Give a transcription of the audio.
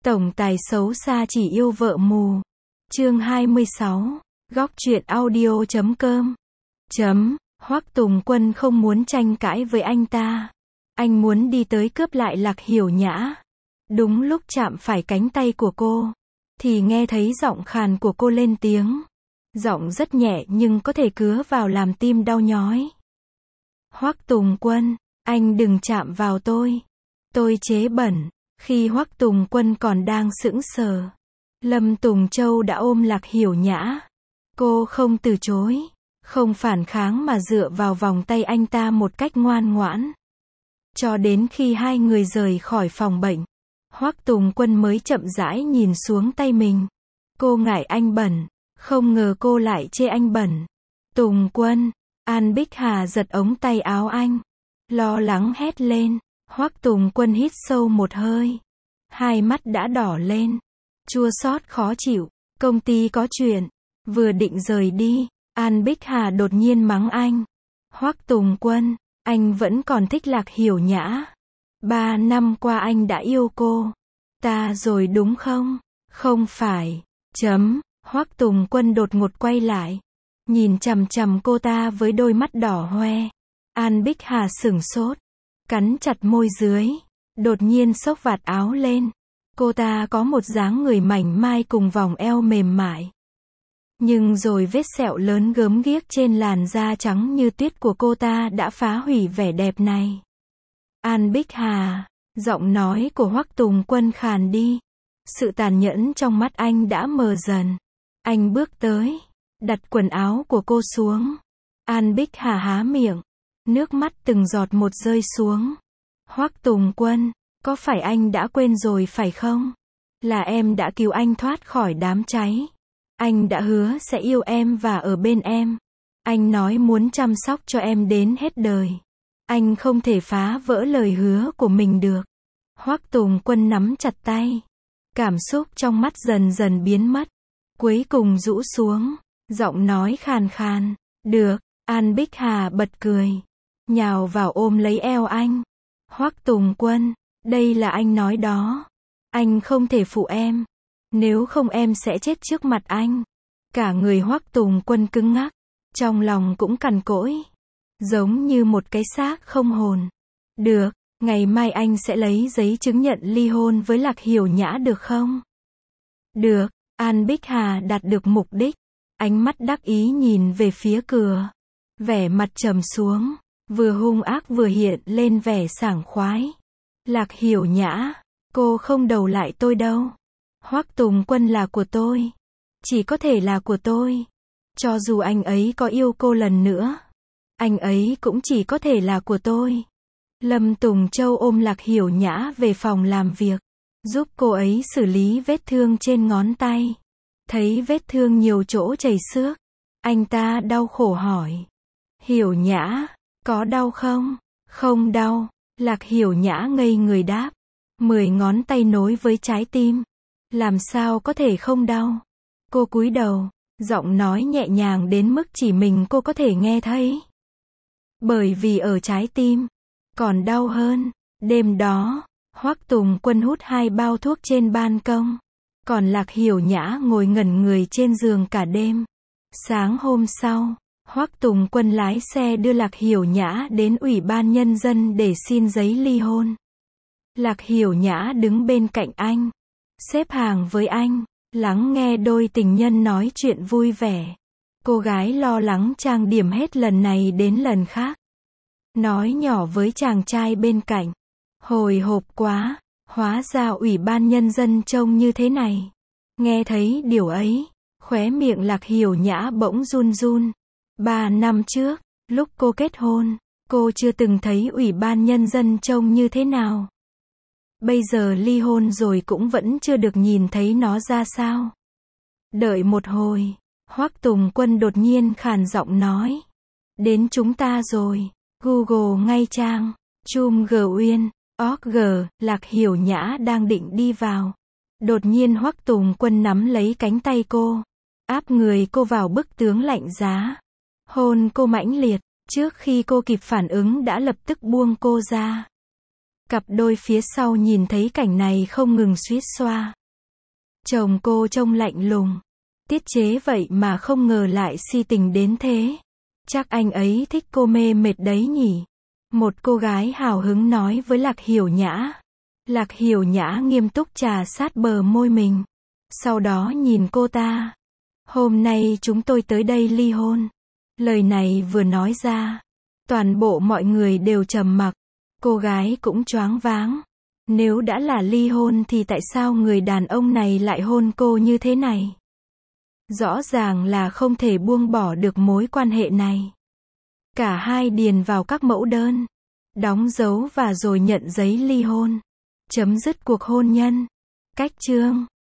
Tổng tài xấu xa chỉ yêu vợ mù. Chương 26. Góc truyện audio.com. Hoắc Tùng Quân không muốn tranh cãi với anh ta. Anh muốn đi tới cướp lại Lạc Hiểu Nhã. Đúng lúc chạm phải cánh tay của cô, thì nghe thấy giọng khàn của cô lên tiếng. Giọng rất nhẹ nhưng có thể cứa vào làm tim đau nhói. Hoắc Tùng Quân, anh đừng chạm vào tôi. Tôi chế bẩn. Khi Hoắc Tùng Quân còn đang sững sờ, Lâm Tùng Châu đã ôm Lạc Hiểu Nhã. Cô không từ chối, không phản kháng mà dựa vào vòng tay anh ta một cách ngoan ngoãn. Cho đến khi hai người rời khỏi phòng bệnh, Hoắc Tùng Quân mới chậm rãi nhìn xuống tay mình. Cô ngại anh bẩn, không ngờ cô lại chê anh bẩn. Tùng Quân, An Bích Hà giật ống tay áo anh, lo lắng hét lên. Hoắc Tùng Quân hít sâu một hơi, hai mắt đã đỏ lên, chua xót khó chịu. Công ty có chuyện. Vừa định rời đi, An Bích Hà đột nhiên mắng anh. Hoắc Tùng Quân, anh vẫn còn thích Lạc Hiểu Nhã. 3 năm qua anh đã yêu cô ta rồi đúng không? Không phải. Hoắc Tùng Quân đột ngột quay lại, nhìn chằm chằm cô ta với đôi mắt đỏ hoe. An Bích Hà sửng sốt, cắn chặt môi dưới, đột nhiên xốc vạt áo lên. Cô ta có một dáng người mảnh mai cùng vòng eo mềm mại. Nhưng rồi vết sẹo lớn gớm ghiếc trên làn da trắng như tuyết của cô ta đã phá hủy vẻ đẹp này. An Bích Hà, giọng nói của Hoắc Tùng Quân khàn đi. Sự tàn nhẫn trong mắt anh đã mờ dần. Anh bước tới, đặt quần áo của cô xuống. An Bích Hà há miệng, nước mắt từng giọt một rơi xuống. Hoắc Tùng Quân, có phải anh đã quên rồi phải không? Là em đã cứu anh thoát khỏi đám cháy. Anh đã hứa sẽ yêu em và ở bên em. Anh nói muốn chăm sóc cho em đến hết đời. Anh không thể phá vỡ lời hứa của mình được. Hoắc Tùng Quân nắm chặt tay. Cảm xúc trong mắt dần dần biến mất. Cuối cùng rũ xuống, giọng nói khàn khàn. Được. An Bích Hà bật cười, nhào vào ôm lấy eo anh. Hoắc Tùng Quân, đây là anh nói đó. Anh không thể phụ em. Nếu không em sẽ chết trước mặt anh. Cả người Hoắc Tùng Quân cứng ngắc, trong lòng cũng cằn cỗi, giống như một cái xác không hồn. Được, ngày mai anh sẽ lấy giấy chứng nhận ly hôn với Lạc Hiểu Nhã được không? Được. An Bích Hà đạt được mục đích, ánh mắt đắc ý nhìn về phía cửa. Vẻ mặt trầm xuống, vừa hung ác vừa hiện lên vẻ sảng khoái. Lạc Hiểu Nhã, cô không đầu lại tôi đâu. Hoắc Tùng Quân là của tôi. Chỉ có thể là của tôi. Cho dù anh ấy có yêu cô lần nữa, anh ấy cũng chỉ có thể là của tôi. Lâm Tùng Châu ôm Lạc Hiểu Nhã về phòng làm việc, giúp cô ấy xử lý vết thương trên ngón tay. Thấy vết thương nhiều chỗ chảy xước, anh ta đau khổ hỏi. Hiểu Nhã, có đau không? Không đau. Lạc Hiểu Nhã ngây người đáp. 10 ngón tay nối với trái tim. Làm sao có thể không đau? Cô cúi đầu, giọng nói nhẹ nhàng đến mức chỉ mình cô có thể nghe thấy. Bởi vì ở trái tim, còn đau hơn. Đêm đó, Hoắc Tùng Quân hút 2 bao thuốc trên ban công. Còn Lạc Hiểu Nhã ngồi ngẩn người trên giường cả đêm. Sáng hôm sau, Hoắc Tùng Quân lái xe đưa Lạc Hiểu Nhã đến Ủy ban Nhân dân để xin giấy ly hôn. Lạc Hiểu Nhã đứng bên cạnh anh, xếp hàng với anh, lắng nghe đôi tình nhân nói chuyện vui vẻ. Cô gái lo lắng trang điểm hết lần này đến lần khác. Nói nhỏ với chàng trai bên cạnh. Hồi hộp quá, hóa ra Ủy ban Nhân dân trông như thế này. Nghe thấy điều ấy, khóe miệng Lạc Hiểu Nhã bỗng run run. 3 năm trước, lúc cô kết hôn, cô chưa từng thấy Ủy ban Nhân dân trông như thế nào. Bây giờ ly hôn rồi cũng vẫn chưa được nhìn thấy nó ra sao. Đợi một hồi, Hoắc Tùng Quân đột nhiên khàn giọng nói. Đến chúng ta rồi. Google ngay trang. Chum Uyên. Org. Lạc Hiểu Nhã đang định đi vào. Đột nhiên Hoắc Tùng Quân nắm lấy cánh tay cô, áp người cô vào bức tường lạnh giá. Hôn cô mãnh liệt, trước khi cô kịp phản ứng đã lập tức buông cô ra. Cặp đôi phía sau nhìn thấy cảnh này không ngừng suýt xoa. Chồng cô trông lạnh lùng. Tiết Chế vậy mà không ngờ lại si tình đến thế. Chắc anh ấy thích cô mê mệt đấy nhỉ. Một cô gái hào hứng nói với Lạc Hiểu Nhã. Lạc Hiểu Nhã nghiêm túc trà sát bờ môi mình. Sau đó nhìn cô ta. Hôm nay chúng tôi tới đây ly hôn. Lời này vừa nói ra, toàn bộ mọi người đều trầm mặc. Cô gái cũng choáng váng. Nếu đã là ly hôn thì tại sao người đàn ông này lại hôn cô như thế này? Rõ ràng là không thể buông bỏ được mối quan hệ này. Cả hai điền vào các mẫu đơn, đóng dấu và rồi nhận giấy ly hôn. Chấm dứt cuộc hôn nhân. Cách chương